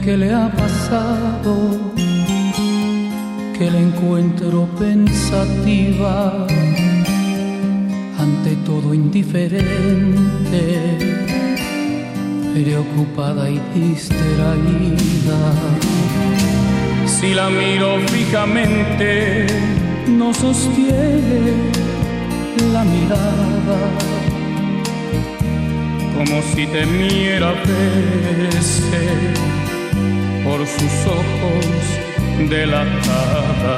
qué le ha pasado, que la encuentro pensativa, ante todo indiferente, preocupada y distraída. Si la miro fijamente, no sostiene la mirada, como si temiera verse por sus ojos delatada.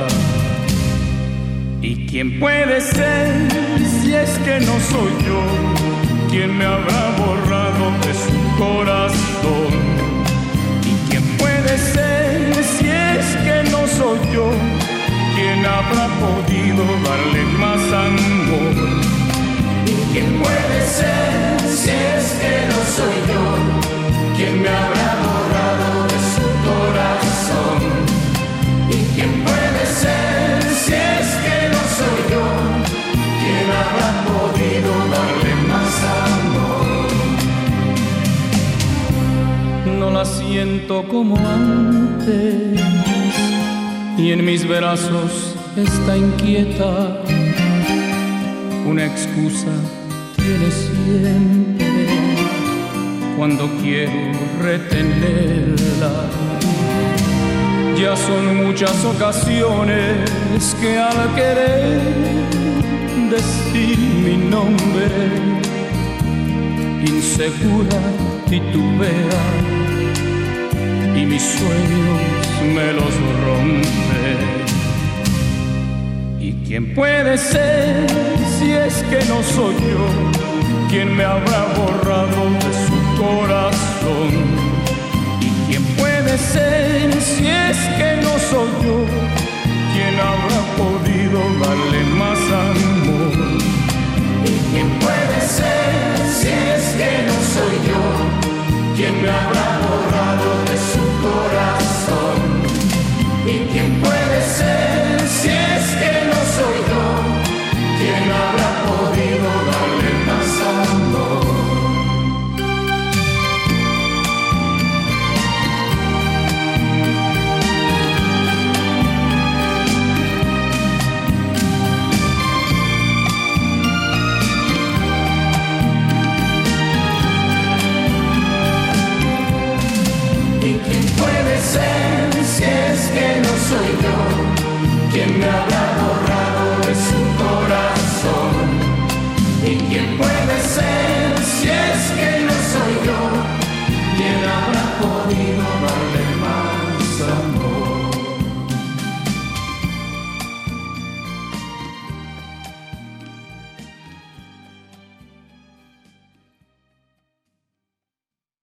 ¿Y quién puede ser si es que no soy yo? ¿Quién me habrá borrado de su corazón? ¿Y quién puede ser si es que no soy yo? ¿Quién habrá podido darle más amor? ¿Y quién puede ser si es que no soy yo? ¿Quién me habrá borrado de su corazón? ¿Y quién puede ser si es que no soy yo? ¿Quién habrá podido darle más amor? No la siento como antes, y en mis brazos está inquieta. Una excusa tiene siempre cuando quiero retenerla. Ya son muchas ocasiones que al querer decir mi nombre, insegura titubea y mis sueños me los rompe. ¿Y quién puede ser si es que no soy yo? ¿Quién me habrá borrado de su corazón? ¿Y quién puede ser si es que no soy yo? ¿Quién habrá podido darle más amor? ¿Y quién puede ser si es que no soy yo? ¿Quién me habrá borrado de su corazón? ¿Y quién puede ser si es que no soy yo? ¿Quién habrá podido darle más amor? ¿Y quién puede ser si es que no soy yo? ¿Quién me habrá borrado de su corazón? ¿Y quién puede ser si es que